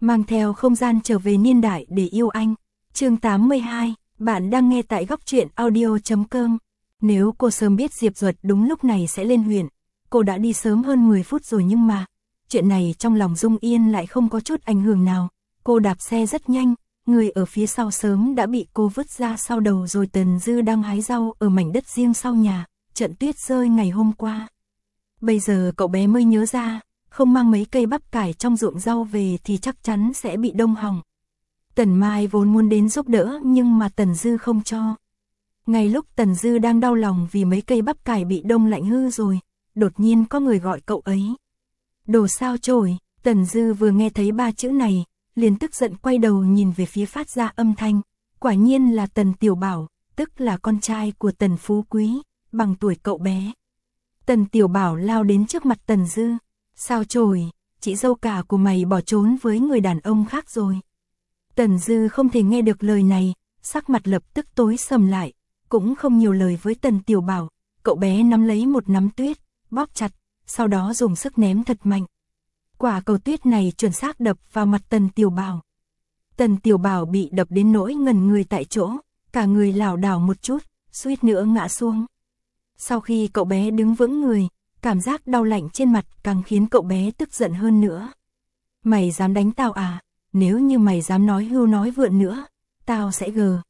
mang theo không gian trở về niên đại để yêu anh. Chương 82, bạn đang nghe tại góc truyện audio.com. Nếu cô sớm biết Diệp Duật đúng lúc này sẽ lên huyện, cô đã đi sớm hơn 10 phút rồi, nhưng mà chuyện này trong lòng Dung Yên lại không có chút ảnh hưởng nào. Cô đạp xe rất nhanh, người ở phía sau sớm đã bị cô vứt ra sau đầu rồi. Tần Dư đang hái rau ở mảnh đất riêng sau nhà, trận tuyết rơi ngày hôm qua. Bây giờ cậu bé mới nhớ ra, không mang mấy cây bắp cải trong ruộng rau về thì chắc chắn sẽ bị đông hỏng. Tần Mai vốn muốn đến giúp đỡ nhưng mà Tần Dư không cho. Ngay lúc Tần Dư đang đau lòng vì mấy cây bắp cải bị đông lạnh hư rồi, đột nhiên có người gọi cậu ấy. Đồ sao chổi. Tần Dư vừa nghe thấy 3 chữ này, liền tức giận quay đầu nhìn về phía phát ra âm thanh. Quả nhiên là Tần Tiểu Bảo, tức là con trai của Tần Phú Quý, bằng tuổi cậu bé. Tần Tiểu Bảo lao đến trước mặt Tần Dư. Sao chổi, chị dâu cả của mày bỏ trốn với người đàn ông khác rồi. Tần Dư không thể nghe được lời này, sắc mặt lập tức tối sầm lại, cũng không nhiều lời với Tần Tiểu Bảo. Cậu bé nắm lấy một nắm tuyết, bóp chặt, sau đó dùng sức ném thật mạnh. Quả cầu tuyết này chuẩn xác đập vào mặt Tần Tiểu Bảo. Tần Tiểu Bảo bị đập đến nỗi ngẩn người tại chỗ, cả người lảo đảo một chút, suýt nữa ngã xuống. Sau khi cậu bé đứng vững người, cảm giác đau lạnh trên mặt càng khiến cậu bé tức giận hơn nữa. Mày dám đánh tao à? Nếu như mày dám nói hưu nói vượn nữa, tao sẽ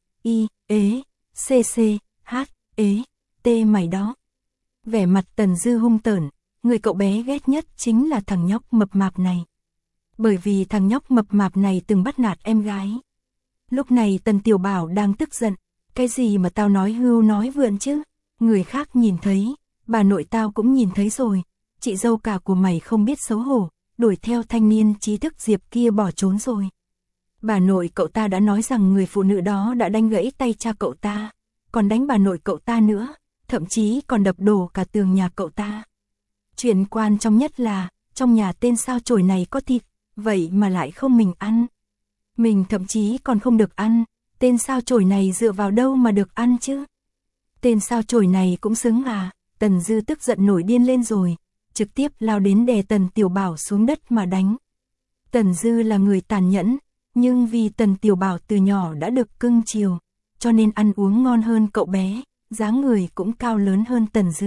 T mày đó. Vẻ mặt Tần Dư hung tởn, người cậu bé ghét nhất chính là thằng nhóc mập mạp này. Bởi vì thằng nhóc mập mạp này từng bắt nạt em gái. Lúc này Tần Tiểu Bảo đang tức giận, cái gì mà tao nói hưu nói vượn chứ? Người khác nhìn thấy, bà nội tao cũng nhìn thấy rồi, chị dâu cả của mày không biết xấu hổ, đuổi theo thanh niên trí thức Diệp kia bỏ trốn rồi. Bà nội cậu ta đã nói rằng người phụ nữ đó đã đánh gãy tay cha cậu ta, còn đánh bà nội cậu ta nữa, thậm chí còn đập đổ cả tường nhà cậu ta. Chuyện quan trọng nhất là, trong nhà tên sao chổi này có thịt, vậy mà lại không mình ăn. Mình thậm chí còn không được ăn, tên sao chổi này dựa vào đâu mà được ăn chứ? Tên sao chổi này cũng xứng à? Tần Dư tức giận nổi điên lên rồi, trực tiếp lao đến đè Tần Tiểu Bảo xuống đất mà đánh. Tần Dư là người tàn nhẫn, nhưng vì Tần Tiểu Bảo từ nhỏ đã được cưng chiều, cho nên ăn uống ngon hơn cậu bé, dáng người cũng cao lớn hơn Tần Dư.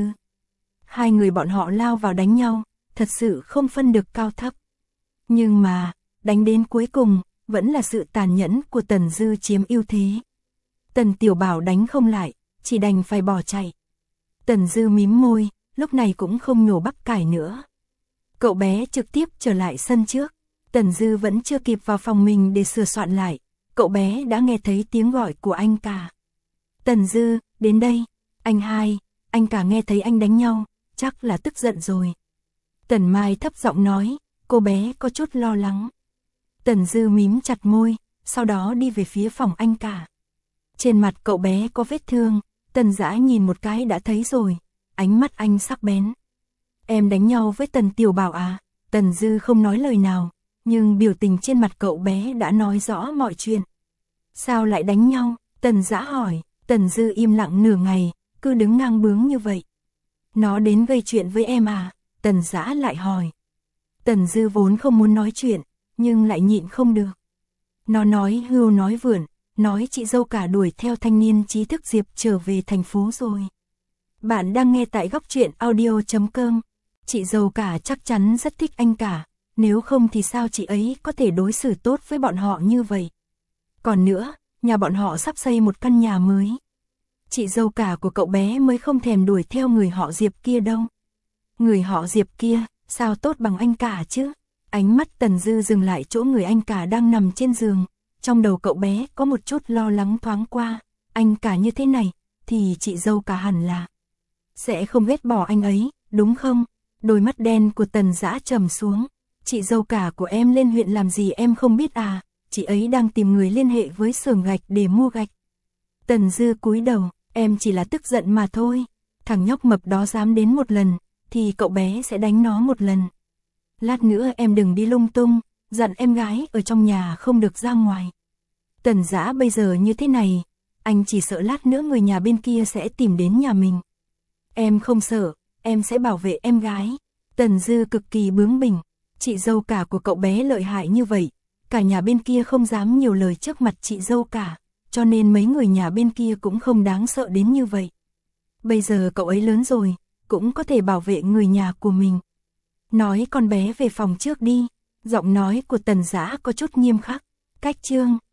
Hai người bọn họ lao vào đánh nhau, thật sự không phân được cao thấp. Nhưng mà, đánh đến cuối cùng, vẫn là sự tàn nhẫn của Tần Dư chiếm ưu thế. Tần Tiểu Bảo đánh không lại, chỉ đành phải bỏ chạy. Tần Dư mím môi, lúc này cũng không nhổ bắp cải nữa. Cậu bé trực tiếp trở lại sân trước. Tần Dư vẫn chưa kịp vào phòng mình để sửa soạn lại, cậu bé đã nghe thấy tiếng gọi của anh cả. Tần Dư, đến đây. Anh hai, anh cả nghe thấy anh đánh nhau, chắc là tức giận rồi. Tần Mai thấp giọng nói, cô bé có chút lo lắng. Tần Dư mím chặt môi, sau đó đi về phía phòng anh cả. Trên mặt cậu bé có vết thương, Tần Dã nhìn một cái đã thấy rồi, ánh mắt anh sắc bén. Em đánh nhau với Tần Tiểu Bảo à? Tần Dư không nói lời nào, nhưng biểu tình trên mặt cậu bé đã nói rõ mọi chuyện. Sao lại đánh nhau? Tần Dã hỏi. Tần Dư im lặng nửa ngày, cứ đứng ngang bướng như vậy. Nó đến gây chuyện với em à? Tần Dã lại hỏi. Tần Dư vốn không muốn nói chuyện, nhưng lại nhịn không được. Nó nói hưu nói vượn, nói chị dâu cả đuổi theo thanh niên trí thức Diệp trở về thành phố rồi. Bạn đang nghe tại góc truyện audio.com. Chị dâu cả chắc chắn rất thích anh cả, nếu không thì sao chị ấy có thể đối xử tốt với bọn họ như vậy. Còn nữa, nhà bọn họ sắp xây một căn nhà mới. Chị dâu cả của cậu bé mới không thèm đuổi theo người họ Diệp kia đâu. Người họ Diệp kia, sao tốt bằng anh cả chứ? Ánh mắt Tần Dư dừng lại chỗ người anh cả đang nằm trên giường. Trong đầu cậu bé có một chút lo lắng thoáng qua. Anh cả như thế này, thì chị dâu cả hẳn là sẽ không ghét bỏ anh ấy, đúng không? Đôi mắt đen của Tần Dã trầm xuống. Chị dâu cả của em lên huyện làm gì em không biết à? Chị ấy đang tìm người liên hệ với xưởng gạch để mua gạch. Tần Dư cúi đầu, em chỉ là tức giận mà thôi. Thằng nhóc mập đó dám đến một lần, thì cậu bé sẽ đánh nó một lần. Lát nữa em đừng đi lung tung, dặn em gái ở trong nhà không được ra ngoài. Tần Dã bây giờ như thế này, anh chỉ sợ lát nữa người nhà bên kia sẽ tìm đến nhà mình. Em không sợ, em sẽ bảo vệ em gái. Tần Dư cực kỳ bướng bỉnh, chị dâu cả của cậu bé lợi hại như vậy, cả nhà bên kia không dám nhiều lời trước mặt chị dâu cả, cho nên mấy người nhà bên kia cũng không đáng sợ đến như vậy. Bây giờ cậu ấy lớn rồi, cũng có thể bảo vệ người nhà của mình. Nói con bé về phòng trước đi, giọng nói của Tần Dã có chút nghiêm khắc. Cách Trương